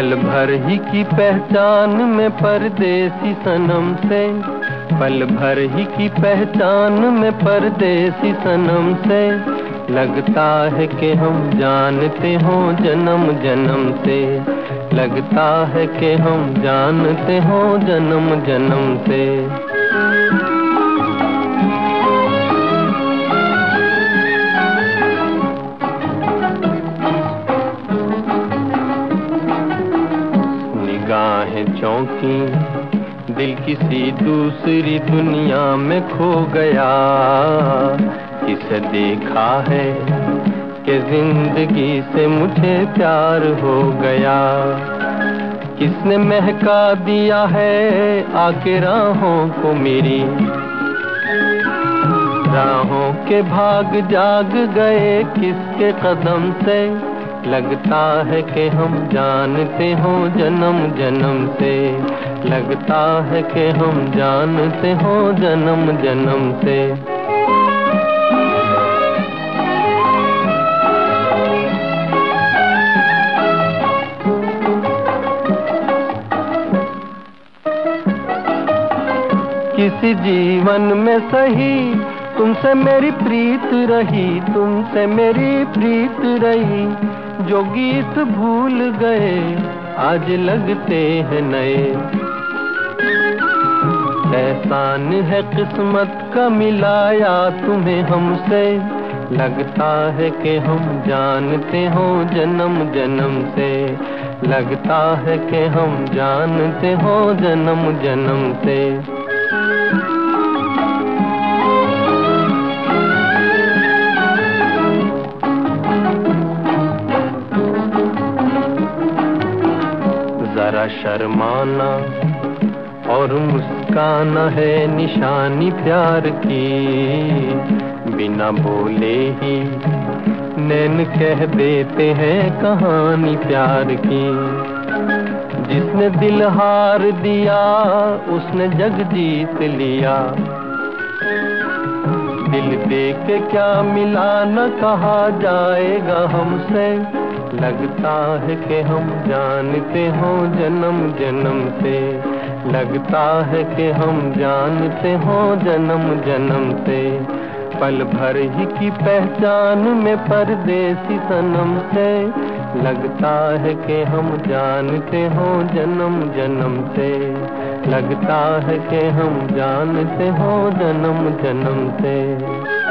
पल भर ही की पहचान में परदेसी सनम से, पल भर ही की पहचान में परदेसी सनम से, लगता है कि हम जानते हो जन्म जन्म से, लगता है कि हम जानते हो जन्म जन्म से। निगाहें चौंकी, दिल किसी दूसरी दुनिया में खो गया। किसे देखा है कि जिंदगी से मुझे प्यार हो गया। किसने महका दिया है आके राहों को मेरी, राहों के भाग जाग गए किसके कदम से, लगता है कि हम जानते हो जन्म जन्म से, लगता है कि हम जानते हो जन्म जन्म से। किसी जीवन में सही तुमसे मेरी प्रीत रही, तुमसे मेरी प्रीत रही। जो गीत भूल गए आज लगते हैं नए, एहसान है किस्मत का मिलाया तुम्हें हमसे, लगता है कि हम जानते हो जन्म जन्म से, लगता है कि हम जानते हो जन्म जन्म से। जरा शर्माना और मुस्काना है निशानी प्यार की, बिना बोले ही नैन कह देते हैं कहानी प्यार की। जिसने दिल हार दिया उसने जग जीत लिया, दिल दे के क्या मिला न कहा जाएगा हमसे, लगता है कि हम जानते हो जन्म जन्म से, लगता है कि हम जानते हो जन्म जन्म से। पल भर ही की पहचान में परदेसी सनम से, लगता है कि हम जानते हो जन्म जन्म से, लगता है कि हम जानते हो जन्म जन्म से।